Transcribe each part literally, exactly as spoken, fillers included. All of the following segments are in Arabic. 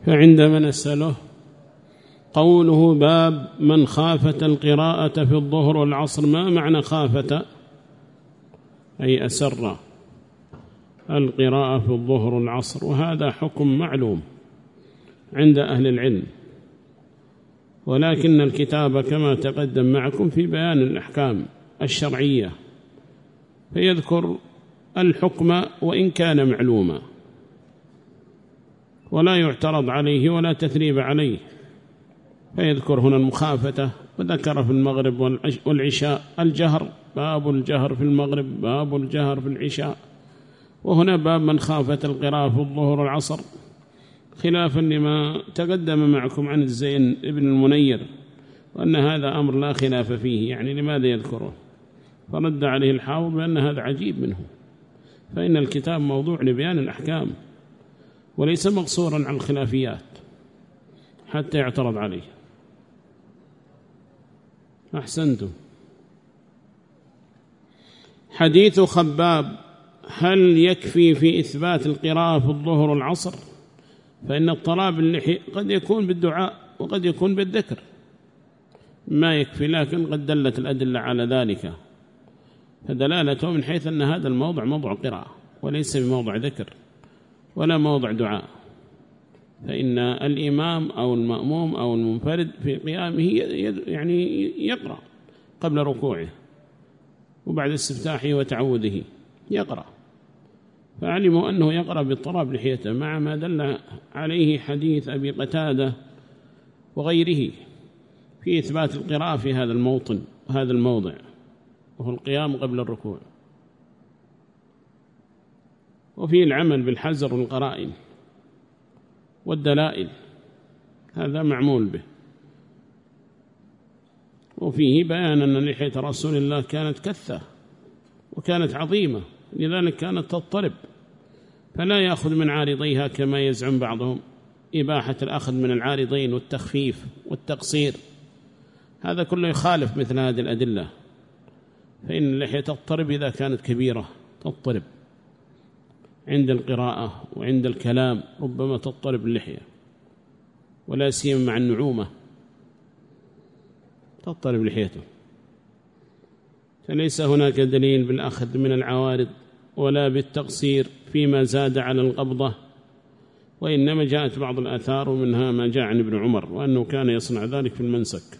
فعندما نسأله قوله باب من خافت القراءة في الظهر والعصر، ما معنى خافت؟ أي أسر القراءة في الظهر والعصر، وهذا حكم معلوم عند أهل العلم، ولكن الكتاب كما تقدم معكم في بيان الأحكام الشرعية فيذكر الحكم وإن كان معلوما ولا يعترض عليه ولا تثريب عليه، فيذكر هنا المخافة، وذكر في المغرب والعشاء الجهر، باب الجهر في المغرب، باب الجهر في العشاء، وهنا باب من خافت القراءة في الظهر والعصر، خلافا لما تقدم معكم عن الزين ابن المنير وأن هذا أمر لا خلاف فيه، يعني لماذا يذكره؟ فرد عليه الحافظ بأن هذا عجيب منه، فإن الكتاب موضوع لبيان الأحكام وليس مقصورا عن الخلافيات حتى يعترض عليه. أحسنتم. حديث خباب: هل يكفي في إثبات القراءة في الظهر والعصر؟ فإن اضطراب اللحية قد يكون بالدعاء وقد يكون بالذكر، ما يكفي، لكن قد دلت الأدلة على ذلك، فدلالته من حيث أن هذا الموضع موضع قراءة وليس بموضع ذكر ولا موضع دعاء، فإن الإمام أو المأموم أو المنفرد في قيامه يعني يقرأ قبل ركوعه وبعد استفتاحه وتعوذه يقرأ، فعلموا أنه يقرأ باضطراب لحيته، مع ما دل عليه حديث أبي قتادة وغيره في إثبات القراءة في هذا الموطن وهذا الموضع، وهو القيام قبل الركوع، وفي العمل بالحذر والقرائن والدلائل، هذا معمول به، وفيه بيان أن لحية رسول الله كانت كثة وكانت عظيمة، لذلك كانت تضطرب، فلا يأخذ من عارضيها كما يزعم بعضهم إباحة الأخذ من العارضين والتخفيف والتقصير، هذا كله يخالف مثل هذه الأدلة، فإن اللحية تضطرب إذا كانت كبيرة، تضطرب عند القراءة وعند الكلام، ربما تضطرب اللحية، ولا سيما مع النعومة تضطرب لحيته، فليس هناك دليل بالأخذ من العوارض ولا بالتقصير فيما زاد على القبضة، وإنما جاءت بعض الآثار ومنها ما جاء عن ابن عمر وأنه كان يصنع ذلك في المنسك.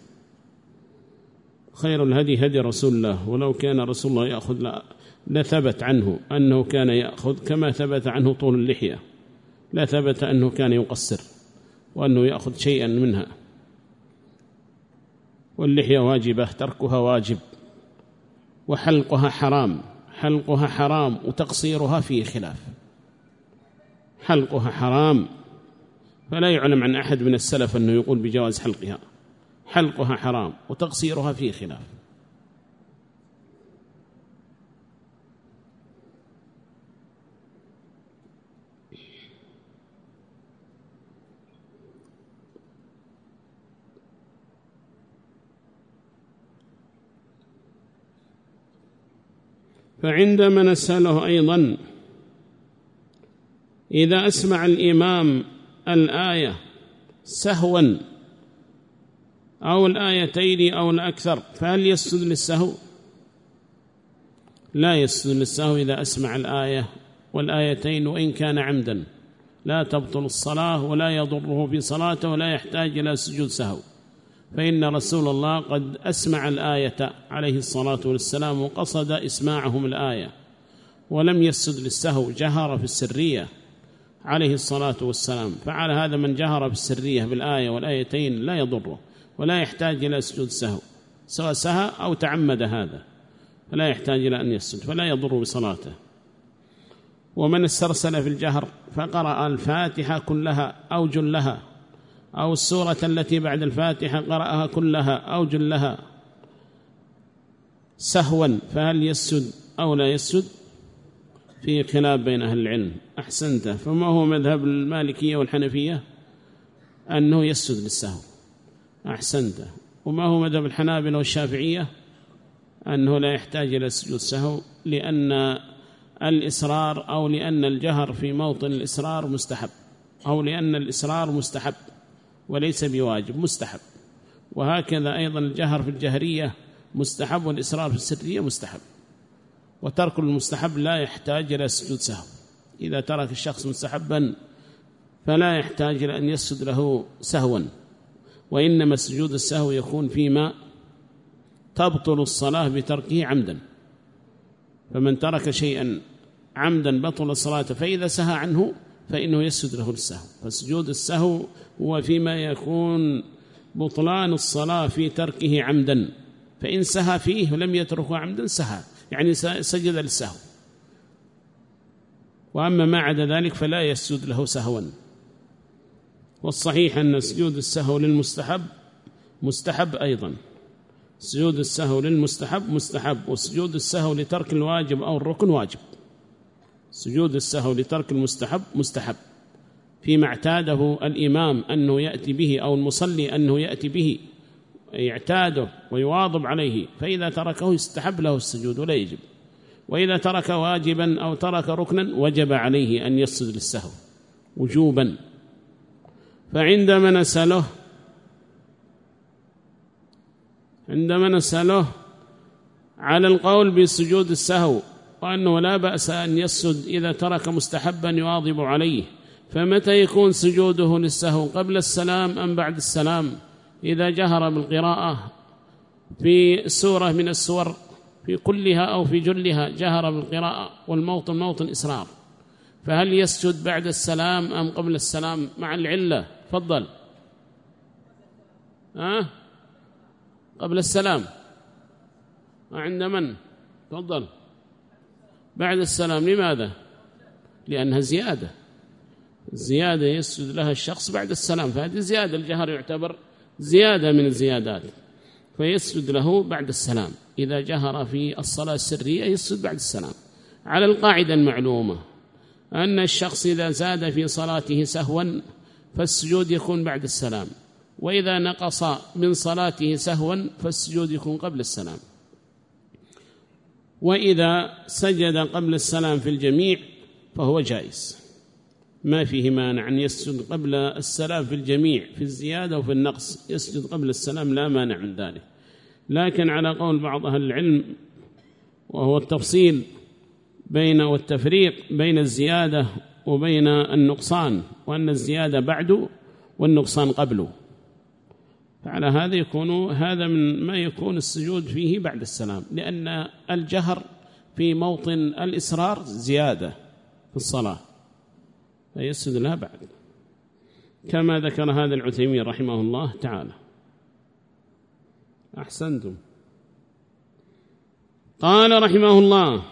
خير الهدي هدي رسول الله، ولو كان رسول الله يأخذ لثبت عنه أنه كان يأخذ كما ثبت عنه طول اللحية، لا ثبت أنه كان يقصر وأنه يأخذ شيئا منها، واللحية واجبة، تركها واجب، وحلقها حرام، حلقها حرام وتقصيرها فيه خلاف، حلقها حرام، فلا يعلم عن أحد من السلف أنه يقول بجواز حلقها، حلقها حرام وتقصيرها فيه خلاف. فعندما نسأله أيضا إذا أسمع الإمام الآية سهوا أو الآيتين أو الأكثر فهل يسجد للسهو؟ لا يسجد للسهو إذا أسمع الآية والآيتين وإن كان عمدا، لا تبطل الصلاة ولا يضره في صلاته ولا يحتاج إلى سجود سهو، فإن رسول الله قد أسمع الآية عليه الصلاة والسلام وقصد إسماعهم الآية ولم يسجد للسهو، جهر في السرية عليه الصلاة والسلام، فعلى هذا من جهر في السرية بالآية والآيتين لا يضره ولا يحتاج إلى سجود سهو، سواء سهى أو تعمد هذا فلا يحتاج إلى أن يسجد، فلا يضر بصلاته. ومن استرسل في الجهر فقرأ الفاتحة كلها أو جلها أو السورة التي بعد الفاتحة قرأها كلها أو جلها سهوا فهل يسجد أو لا يسجد؟ في خلاف بين أهل العلم. أحسنت. فما هو مذهب المالكية والحنفية؟ أنه يسجد للسهو. أحسنت. وما هو مذهب الحنابلة والشافعية؟ أنه لا يحتاج إلى سجود السهو، لأن الإصرار أو لأن الجهر في موطن الإصرار مستحب، أو لأن الإسرار مستحب وليس بواجب، مستحب. وهكذا أيضا الجهر في الجهرية مستحب، والإسرار في السرية مستحب. وترك المستحب لا يحتاج إلى سجود سهو. إذا ترك الشخص مستحبا فلا يحتاج إلى أن يسجد له سهوا، وإنما سجود السهو يكون فيما تبطل الصلاة بتركه عمدا. فمن ترك شيئا عمدا بطل الصلاة، فإذا سهى عنه فإنه يسجد له السهو. فسجود السهو هو فيما يكون بطلان الصلاة في تركه عمدا، فإن سهى فيه ولم يتركه عمدا سهى، يعني سجد للسهو. وأما ما عدا ذلك فلا يسجد له سهوا. والصحيح أن سجود السهو للمستحب مستحب أيضا. سجود السهو للمستحب مستحب، وسجود السهو لترك الواجب أو الركن واجب. سجود السهو لترك المستحب مستحب فيما اعتاده الإمام أنه يأتي به، أو المصلي أنه يأتي به يعتاده ويواظب عليه، فإذا تركه يستحب له السجود ولا يجب. وإذا ترك واجبا أو ترك ركنا وجب عليه أن يسجد للسهو وجوبا. فعندما نسأله عندما نسأله على القول بسجود السهو وأنه لا بأس أن يسجد إذا ترك مستحبا يواظب عليه، فمتى يكون سجوده للسهو؟ قبل السلام أم بعد السلام؟ إذا جهر بالقراءة في سورة من السور في كلها أو في جلها جهر بالقراءة والموطن موطن إسرار، فهل يسجد بعد السلام أم قبل السلام مع العلة؟ فضل. أه؟ قبل السلام. عند من؟ فضل. بعد السلام. لماذا؟ لأنها زيادة، الزيادة يسجد لها الشخص بعد السلام، فهذه زيادة، الجهر يعتبر زيادة من الزيادات، فيسجد له بعد السلام. إذا جهر في الصلاة السرية يسجد بعد السلام، على القاعدة المعلومة أن الشخص إذا زاد في صلاته سهوا فالسجود يكون بعد السلام، وإذا نقص من صلاته سهوا فالسجود يكون قبل السلام. وإذا سجد قبل السلام في الجميع فهو جائز، ما فيه مانع أن يسجد قبل السلام في الجميع، في الزيادة وفي النقص يسجد قبل السلام، لا مانع من ذلك. لكن على قول بعض أهل العلم، وهو التفصيل بين والتفريق بين الزيادة وبين النقصان، وأن الزيادة بعده والنقصان قبله، فعلى هذا يكون هذا من ما يكون السجود فيه بعد السلام، لأن الجهر في موطن الإسرار زيادة في الصلاة فيسجد لها بعد، كما ذكر هذا العثيمين رحمه الله تعالى. أحسنتم. قال رحمه الله: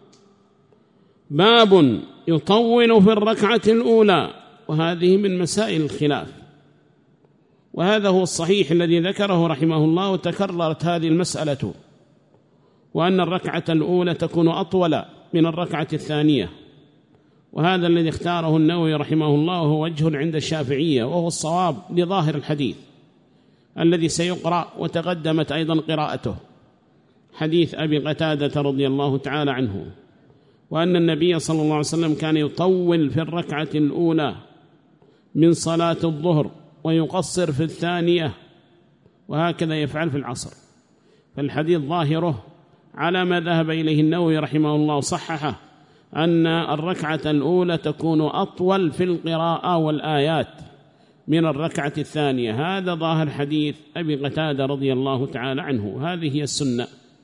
باب يطول في الركعة الأولى، وهذه من مسائل الخلاف، وهذا هو الصحيح الذي ذكره رحمه الله، وتكررت هذه المسألة، وأن الركعة الأولى تكون أطول من الركعة الثانية، وهذا الذي اختاره النووي رحمه الله، وهو وجه عند الشافعية، وهو الصواب لظاهر الحديث الذي سيقرأ وتقدمت أيضا قراءته، حديث أبي قتادة رضي الله تعالى عنه، وأن النبي صلى الله عليه وسلم كان يطول في الركعة الأولى من صلاة الظهر ويقصر في الثانية، وهكذا يفعل في العصر. فالحديث ظاهره على ما ذهب إليه النووي رحمه الله صححه، أن الركعة الأولى تكون أطول في القراءة والآيات من الركعة الثانية. هذا ظاهر حديث أبي قتادة رضي الله تعالى عنه، هذه هي السنة.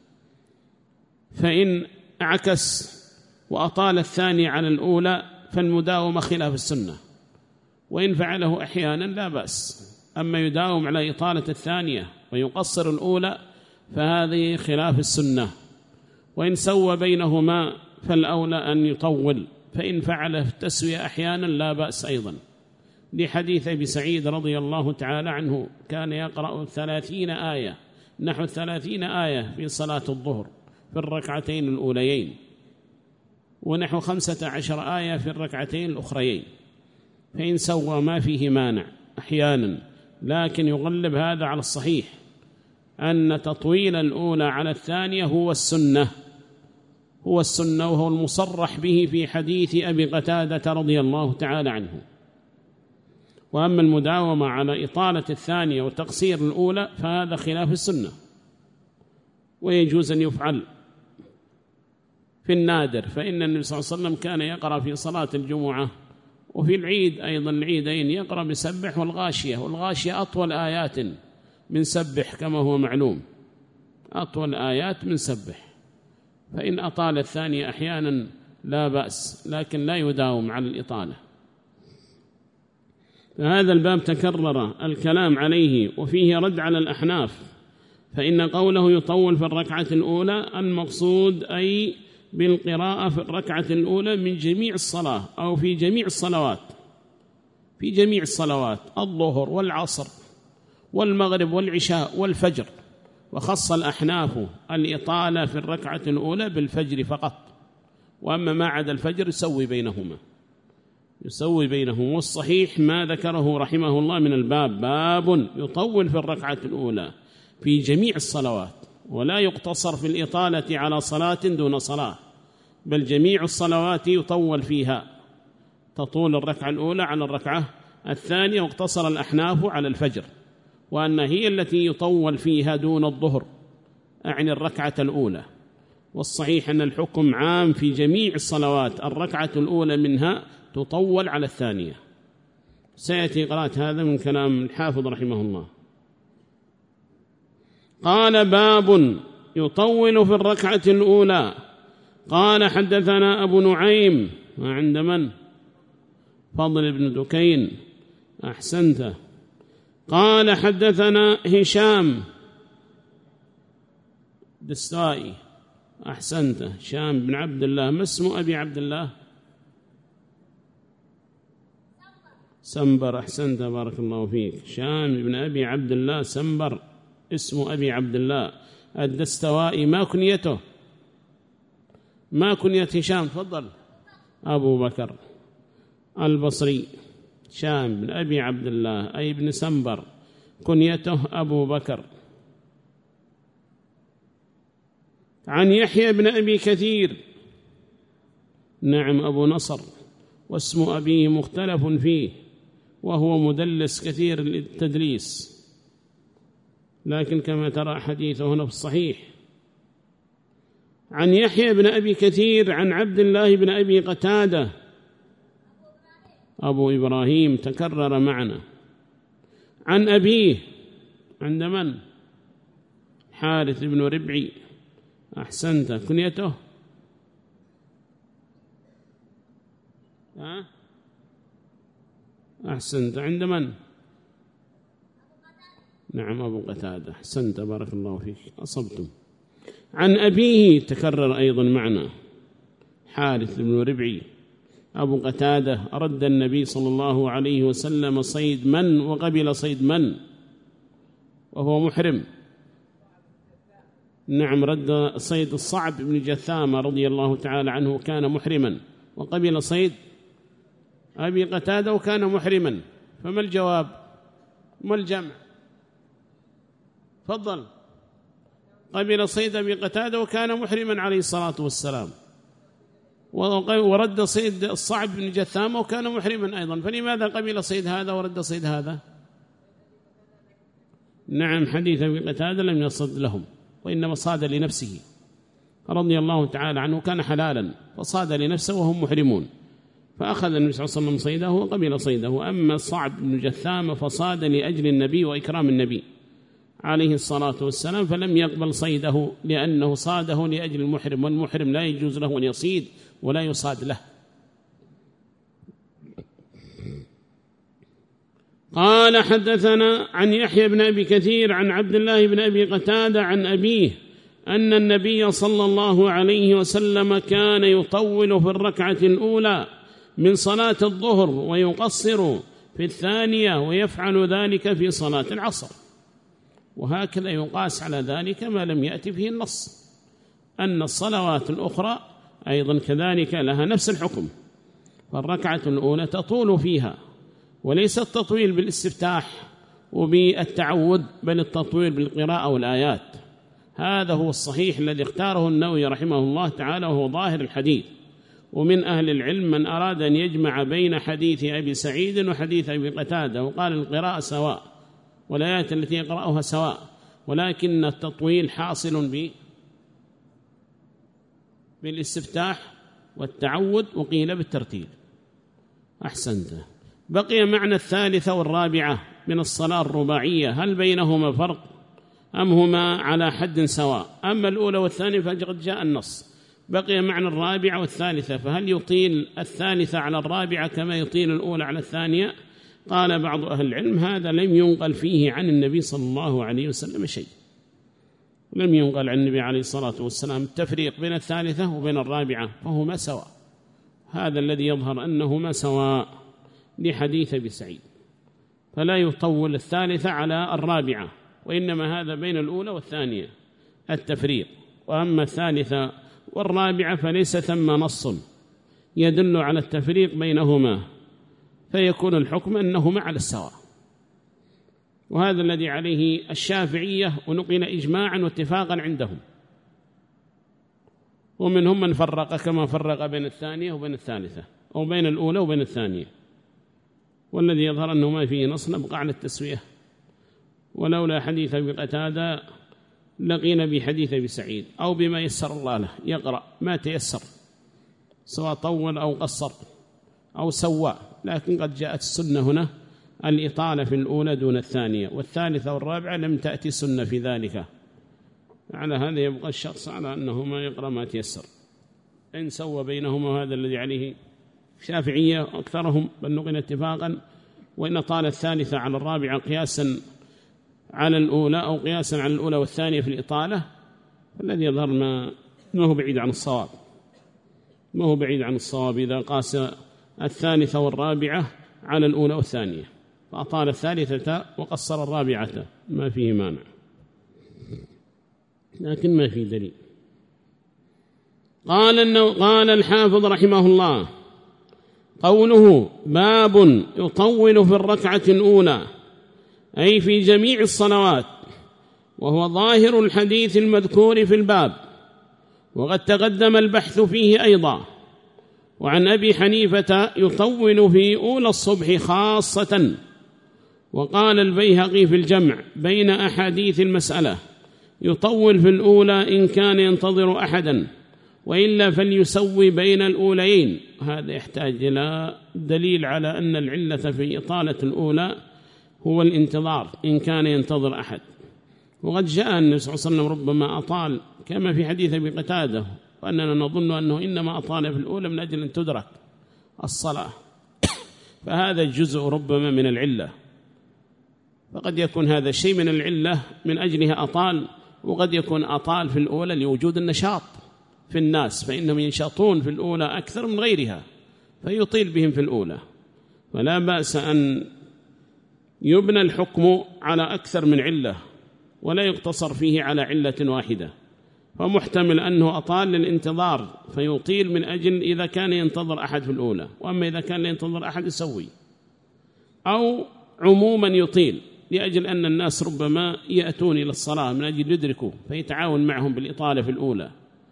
فإن عكس وأطال الثانية على الأولى فالمداومة خلاف السنة، وإن فعله أحيانا لا بأس. أما يداوم على إطالة الثانية ويقصر الأولى فهذه خلاف السنة، وإن سوى بينهما فالأولى أن يطول، فإن فعل التسوية أحيانا لا بأس أيضا، لحديث أبي سعيد رضي الله تعالى عنه كان يقرأ ثلاثين آية، نحو ثلاثين آية في صلاة الظهر في الركعتين الأوليين، ونحو خمسة عشر آية في الركعتين الأخريين، فإن سوى ما فيه مانع أحيانا، لكن يغلب هذا على الصحيح أن تطويل الأولى على الثانية هو السنة، هو السنة، وهو المصرح به في حديث أبي قتادة رضي الله تعالى عنه. وأما المداومة على إطالة الثانية وتقصير الأولى فهذا خلاف السنة، ويجوز أن يفعل في النادر، فإن النبي صلى الله عليه وسلم كان يقرأ في صلاة الجمعة وفي العيد أيضا العيدين يقرأ بسبح والغاشية، والغاشية أطول آيات من سبح كما هو معلوم، أطول آيات من سبح، فإن أطال الثانية أحيانا لا بأس، لكن لا يداوم على الإطالة. فهذا الباب تكرر الكلام عليه وفيه رد على الأحناف، فإن قوله يطول في الركعة الأولى المقصود أي بالقراءة في الركعة الأولى من جميع الصلاة أو في جميع الصلوات، في جميع الصلوات الظهر والعصر والمغرب والعشاء والفجر، وخص الأحناف الإطالة في الركعة الأولى بالفجر فقط، وأما ما عدا الفجر يسوي بينهما يسوي بينهم. والصحيح ما ذكره رحمه الله من الباب، باب يطول في الركعة الأولى في جميع الصلوات، ولا يقتصر في الإطالة على صلاة دون صلاة، بل جميع الصلوات يطول فيها، تطول الركعة الأولى على الركعة الثانية، واقتصر الأحناف على الفجر، وأن هي التي يطول فيها دون الظهر، أعني الركعة الأولى. والصحيح أن الحكم عام في جميع الصلوات، الركعة الأولى منها تطول على الثانية. سيأتي قراءة هذا من كلام الحافظ رحمه الله. قال باب يطول في الركعة الأولى. قال حدثنا أبو نعيم، وعند من؟ فضل بن دكين، أحسنت. قال حدثنا هشام دستائي، أحسنت، هشام بن عبد الله. ما اسم أبي عبد الله؟ سنبر، أحسنت، بارك الله فيك. هشام بن أبي عبد الله سنبر اسم أبي عبد الله الدستوائي. ما كنيته؟ ما كنية هشام؟ تفضل. أبو بكر البصري، هشام بن أبي عبد الله أي بن سنبر، كنيته أبو بكر. عن يحيى بن أبي كثير، نعم أبو نصر، واسم أبيه مختلف فيه، وهو مدلس كثير التدليس، لكن كما ترى حديثه هنا في الصحيح. عن يحيى بن أبي كثير عن عبد الله بن أبي قتادة أبو إبراهيم، تكرر معنا. عن أبيه، عند من؟ حارث بن ربعي، أحسنت، كنيته؟ ها؟ أحسنت، عند من؟ نعم أبو قتادة، أحسنت، بارك الله فيك، أصبتم. عن أبيه تكرر أيضا معنا، حارث بن ربعي أبو قتادة، رد النبي صلى الله عليه وسلم صيد من وقبل صيد من وهو محرم. نعم، رد صيد الصعب بن جثامة رضي الله تعالى عنه، كان محرما، وقبل صيد أبي قتادة وكان محرما. فما الجواب؟ ما الجمع؟ فضل. قبل صيد أبي قتادة وكان محرما عليه الصلاة والسلام، ورد صيد الصعب بن جثامة وكان محرما أيضا، فلماذا قبل صيد هذا ورد صيد هذا؟ نعم، حديث أبي قتادة لم يصد لهم، وإنما صاد لنفسه رضي الله تعالى عنه، كان حلالا فصاد لنفسه وهم محرمون، فأخذ النبي صلى الله عليه وسلم صيده وقبل صيده. أما الصعب بن جثامة فصاد لأجل النبي وإكرام النبي عليه الصلاة والسلام، فلم يقبل صيده لأنه صاده لأجل المحرم، والمحرم لا يجوز له أن يصيد ولا يصاد له. قال حدثنا عن يحيى بن أبي كثير عن عبد الله بن أبي قتادة عن أبيه أن النبي صلى الله عليه وسلم كان يطول في الركعة الأولى من صلاة الظهر ويقصر في الثانية، ويفعل ذلك في صلاة العصر. وهكذا يقاس على ذلك ما لم يأتي فيه النص، أن الصلوات الأخرى أيضا كذلك لها نفس الحكم، فالركعة الأولى تطول فيها، وليس التطويل بالاستفتاح وبالتعود، بل التطويل بالقراءة والآيات. هذا هو الصحيح الذي اختاره النووي رحمه الله تعالى، وهو ظاهر الحديث. ومن أهل العلم من أراد أن يجمع بين حديث أبي سعيد وحديث أبي قتادة وقال القراءة سواء والآيات التي يقرأها سواء، ولكن التطويل حاصل ب بالاستفتاح والتعود، وقيل بالترتيل. أحسنت. بقي معنى الثالثة والرابعة من الصلاة الرباعية، هل بينهما فرق أم هما على حد سواء؟ أما الأولى والثانية فقد جاء النص. بقي معنى الرابعة والثالثة، فهل يطيل الثالثة على الرابعة كما يطيل الأولى على الثانية؟ قال بعض أهل العلم هذا لم ينقل فيه عن النبي صلى الله عليه وسلم شيء، لم ينقل عن النبي عليه الصلاة والسلام التفريق بين الثالثة وبين الرابعة، فهما سواء. هذا الذي يظهر أنهما سواء لحديث أبي سعيد، فلا يطول الثالثة على الرابعة، وإنما هذا بين الأولى والثانية التفريق. وأما الثالثة والرابعة فليس ثم نص يدل على التفريق بينهما، فيكون الحكم أنهما على السواء. وهذا الذي عليه الشافعية، ونقل إجماعا واتفاقا عندهم، ومنهم من فرق كما فرق بين الثانية وبين الثالثة، أو بين الأولى وبين الثانية. والذي يظهر أنه ما فيه نص نبقى على التسوية، ولولا حديث أبي قتادة لقينا بحديث أبي سعيد، أو بما يسر الله له يقرأ ما تيسر، سواء طول أو قصر أو سوى. لكن قد جاءت السنة هنا الإطالة في الأولى دون الثانية، والثالثة والرابعة لم تأتي سنة في ذلك. على هذا يبقى الشخص على أنه ما يقرأ ما تيسر، إن سوى بينهما. هذا الذي عليه شافعية أكثرهم بل نقل اتفاقا. وإن طال الثالثة على الرابعة قياسا على الأولى أو قياسا على الأولى والثانية في الإطالة، فالذي يظهر ما ما هو بعيد عن الصواب، ما هو بعيد عن الصواب إذا قاس الثالثة والرابعة على الأولى والثانية، فأطال الثالثة وقصر الرابعة ما فيه مانع، لكن ما فيه دليل. قال إنه قال الحافظ رحمه الله: قوله باب يطول في الركعة الأولى أي في جميع الصلوات، وهو ظاهر الحديث المذكور في الباب، وقد تقدم البحث فيه أيضا. وعن أبي حنيفة يطول في أولى الصبح خاصة. وقال البيهقي في الجمع بين أحاديث المسألة: يطول في الأولى إن كان ينتظر أحدا، وإلا فليسوي بين الأوليين. هذا يحتاج إلى دليل على أن العلة في إطالة الأولى هو الانتظار إن كان ينتظر أحد. وقد جاء النبي صلى الله عليه وسلم ربما أطال كما في حديث أبي قتادة، وأننا نظن أنه إنما أطال في الأولى من أجل أن تدرك الصلاة، فهذا الجزء ربما من العلة. فقد يكون هذا الشيء من العلة من أجلها أطال، وقد يكون أطال في الأولى لوجود النشاط في الناس، فإنهم ينشطون في الأولى أكثر من غيرها فيطيل بهم في الأولى. فلا بأس أن يبنى الحكم على أكثر من علة ولا يقتصر فيه على علة واحدة، فمحتمل أنه أطال للانتظار فيطيل من أجل إذا كان ينتظر أحد في الأولى، وأما إذا كان لا ينتظر أحد يسوي، أو عموما يطيل لأجل أن الناس ربما يأتون إلى الصلاة من أجل يدركوا فيتعاون معهم بالإطالة في الأولى،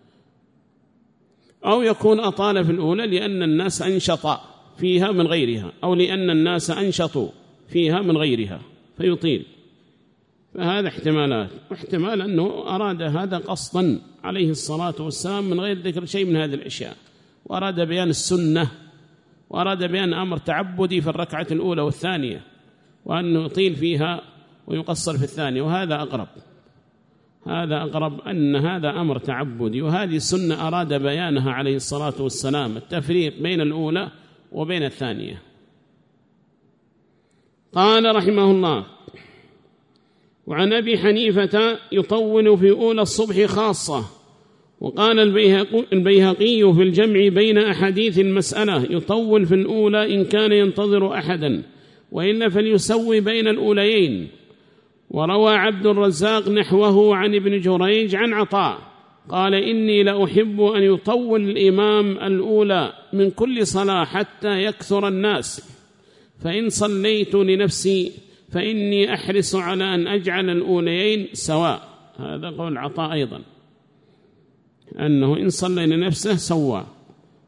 أو يكون أطال في الأولى لأن الناس أنشط فيها من غيرها، أو لأن الناس أنشطوا فيها من غيرها فيطيل. فهذا احتمالات، واحتمال أنه أراد هذا قصدا عليه الصلاة والسلام من غير ذكر شيء من هذه الأشياء، وأراد بيان السنة، وأراد بيان أمر تعبدي في الركعة الأولى والثانية، وأنه يطيل فيها ويقصر في الثانية. وهذا أقرب، هذا أقرب أن هذا أمر تعبدي، وهذه السنة أراد بيانها عليه الصلاة والسلام، التفريق بين الأولى وبين الثانية. قال رحمه الله: وعن أبي حنيفة يطول في أولى الصبح خاصة. وقال البيهقي في الجمع بين أحاديث المسألة: يطول في الأولى إن كان ينتظر أحدا، وإلا فليسوي بين الأوليين. وروى عبد الرزاق نحوه عن ابن جريج عن عطاء قال: إني لأحب أن يطول الإمام الأولى من كل صلاة حتى يكثر الناس، فإن صليت لنفسي فإني أحرص على أن أجعل الأوليين سواء. هذا قول عطاء أيضا، أنه إن صلى لنفسه سوى،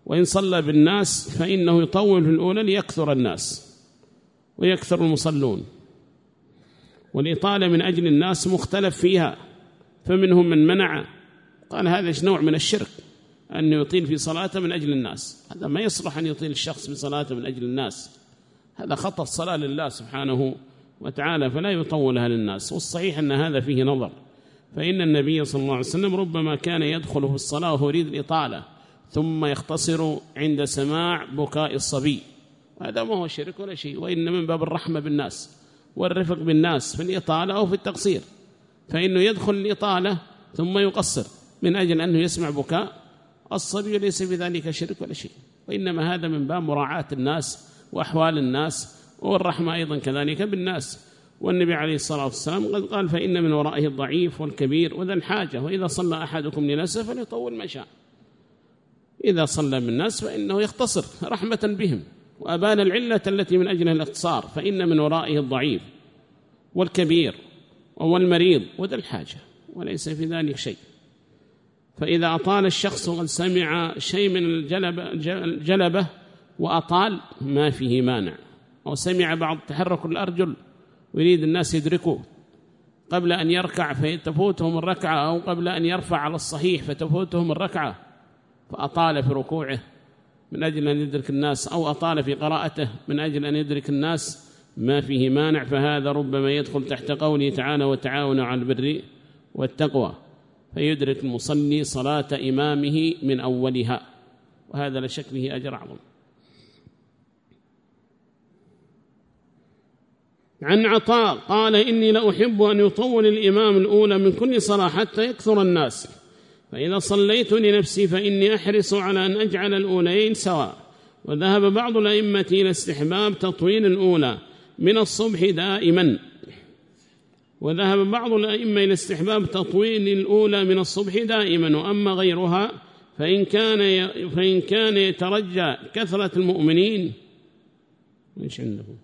وإن صلى بالناس فإنه يطول في الأولى ليكثر الناس ويكثر المصلون. والإطالة من أجل الناس مختلف فيها، فمنهم من منع قال هذا نوع من الشرك أنه يطيل في صلاته من أجل الناس، هذا ما يصلح أن يطيل الشخص في صلاته من أجل الناس، هذا خطأ الصلاة لله سبحانه وتعالى، فلا يطولها للناس. والصحيح أن هذا فيه نظر، فإن النبي صلى الله عليه وسلم ربما كان يدخل في الصلاة وهو يريد الإطالة ثم يختصر عند سماع بكاء الصبي، هذا ما هو شرك ولا شيء، وإن من باب الرحمة بالناس والرفق بالناس في الإطالة أو في التقصير، فإنه يدخل الإطالة ثم يقصر من أجل أنه يسمع بكاء الصبي، وليس بذلك شرك ولا شيء، وإنما هذا من باب مراعاة الناس وأحوال الناس والرحمة أيضا كذلك بالناس. والنبي عليه الصلاة والسلام قد قال فإن من ورائه الضعيف والكبير وذا الحاجة، وإذا صلى أحدكم لنفسه فليطول ما شاء، إذا صلى بالناس فإنه يختصر رحمة بهم، وأبان العلة التي من أجلها الاختصار، فإن من ورائه الضعيف والكبير والمريض وذا الحاجة، وليس في ذلك شيء. فإذا أطال الشخص وقد سمع شيء من الجلبة, الجلبة وأطال ما فيه مانع، أو سمع بعض تحرك الأرجل ويريد الناس يدركوا قبل أن يركع فتفوتهم الركعة، أو قبل أن يرفع على الصحيح فتفوتهم الركعة، فأطال في ركوعه من أجل أن يدرك الناس، أو أطال في قراءته من أجل أن يدرك الناس، ما فيه مانع، فهذا ربما يدخل تحت قوله تعالى وتعاونوا على البر والتقوى، فيدرك المصلي صلاة إمامه من أولها، وهذا لا شك به أجر أعظم. عن عطاء قال إني لأحب أن يطول الإمام الأولى من كل صلاة حتى يكثر الناس، فإذا صليت لنفسي فإني أحرص على أن أجعل الأولين سواء. وذهب بعض الأئمة إلى استحباب تطويل الأولى من الصبح دائما وذهب بعض الأئمة إلى استحباب تطويل الأولى من الصبح دائما، وأما غيرها فإن كان فإن كان يترجى كثرة المؤمنين إيش عندهم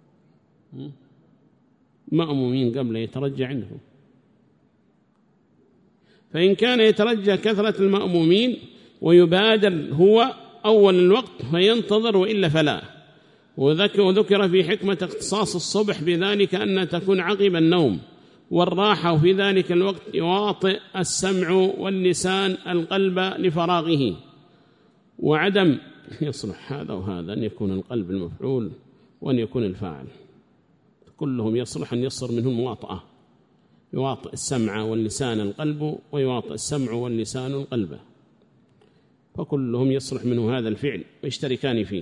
مأمومين قبل يترجى عندهم فإن كان يترجى كثرة المأمومين ويبادر هو أول الوقت فينتظر، وإلا فلا. وذكر في حكمة اختصاص الصبح بذلك أن تكون عقب النوم والراحة، وفي ذلك الوقت يواطئ السمع واللسان القلب لفراغه، وعدم يصلح هذا وهذا أن يكون القلب المفعول وأن يكون الفاعل، كلهم يصلح أن يصر منهم مواطئة، يواطئ السمع واللسان القلب، ويواطئ السمع واللسان القلب، فكلهم يصلح منه هذا الفعل ويشتركان فيه.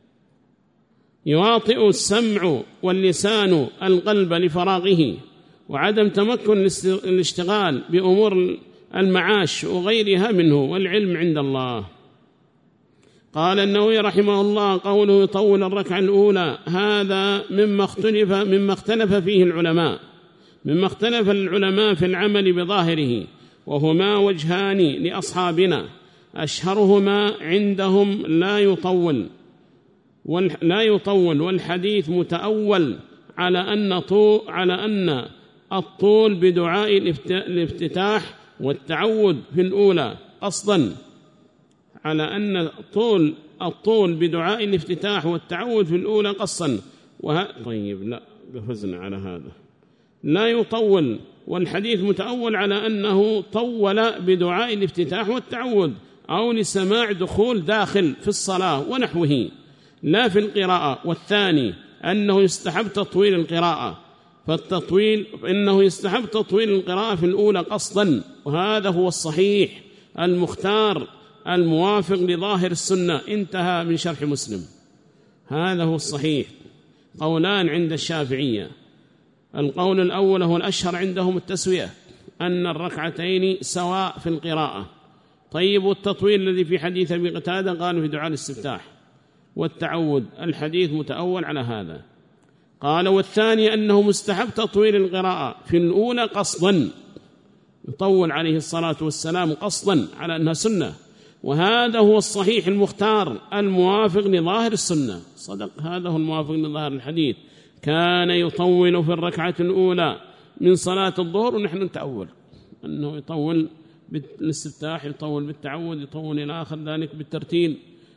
يواطئ السمع واللسان القلب لفراغه، وعدم تمكن الاشتغال بأمور المعاش وغيرها منه، والعلم عند الله. قال النووي رحمه الله قوله يطول الركعة الأولى هذا مما اختلف مما اختلف فيه العلماء مما اختلف العلماء في العمل بظاهره، وهما وجهان لأصحابنا، أشهرهما عندهم لا يطول لا يطول والحديث متأول على أن طول على أن الطول بدعاء الافتتاح والتعود في الأولى قصدا على أن طول الطول بدعاء الافتتاح والتعود في الأولى قصا وه... طيب لا قفزنا على هذا لا يطول، والحديث متأول على أنه طول بدعاء الافتتاح والتعود أو لسماع دخول داخل في الصلاة ونحوه لا في القراءة. والثاني أنه يستحب تطويل القراءة، فالتطويل إنه يستحب تطويل القراءة في الأولى قصدا، وهذا هو الصحيح المختار الموافق لظاهر السنة. انتهى من شرح مسلم. هذا هو الصحيح. قولان عند الشافعية، القول الأول هو الأشهر عندهم التسوية، أن الركعتين سواء في القراءة. طيب والتطويل الذي في حديث أبي قتادة قالوا في دعاء الاستفتاح والتعود، الحديث متأول على هذا. قال والثاني أنه مستحب تطويل القراءة في الأولى قصدا، يطول عليه الصلاة والسلام قصدا على أنها سنة، وهذا هو الصحيح المختار الموافق لظاهر السنة. صدق، هذا هو الموافق لظاهر الحديث. كان يطول في الركعة الأولى من صلاة الظهر، ونحن نتأول أنه يطول بالاستفتاح، يطول بالتعود، يطول إلى آخر ذلك بالترتيل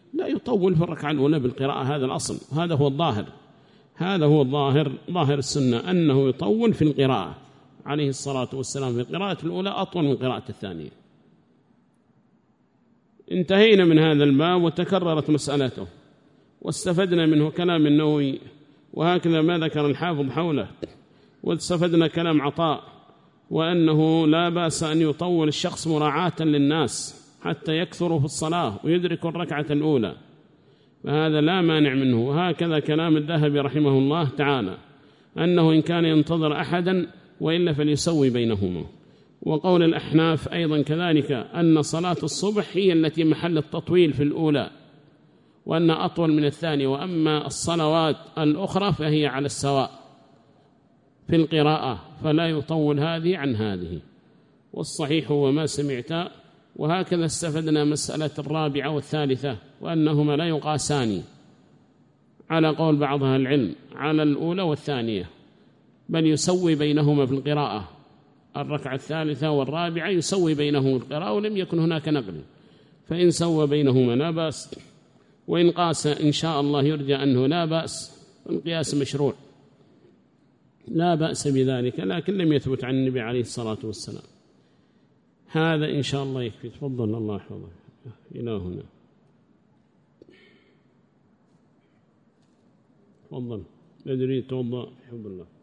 لا يطول في الركعة الأولى بالقراءة، هذا الأصل، هذا هو الظاهر، هذا هو الظاهر، ظاهر السنة أنه يطول في القراءة عليه الصلاة والسلام في القراءة الأولى أطول من قراءة الثانية. انتهينا من هذا الباب وتكررت مسألته واستفدنا منه كلام النووي، وهكذا ما ذكر الحافظ حوله، واستفدنا كلام عطاء وأنه لا بأس أن يطول الشخص مراعاة للناس حتى يكثروا في الصلاة ويدركوا الركعة الأولى، فهذا لا مانع منه. وهكذا كلام الذهبي رحمه الله تعالى أنه إن كان ينتظر أحدا وإلا فليسوي بينهما. وقول الأحناف أيضا كذلك أن صلاة الصبح هي التي محل التطويل في الأولى وأن أطول من الثانية، وأما الصلوات الأخرى فهي على السواء في القراءة فلا يطول هذه عن هذه، والصحيح هو ما سمعت. وهكذا استفدنا مسألة الرابعة والثالثة وأنهما لا يقاسان على قول بعض أهل العلم على الأولى والثانية، بل يسوي بينهما في القراءة، الركعة الثالثة والرابعة يسوي بينهما في القراءة، ولم يكن هناك نقل، فإن سوى بينهما لا بأس، وإن قاس إن شاء الله يرجى أنه لا بأس، القياس مشروع لا بأس بذلك، لكن لم يثبت عن النبي عليه الصلاة والسلام. هذا إن شاء الله يكفي. تفضل، الله يحفظك. إلى هنا. تفضل، ندري توضأ. الحمد لله.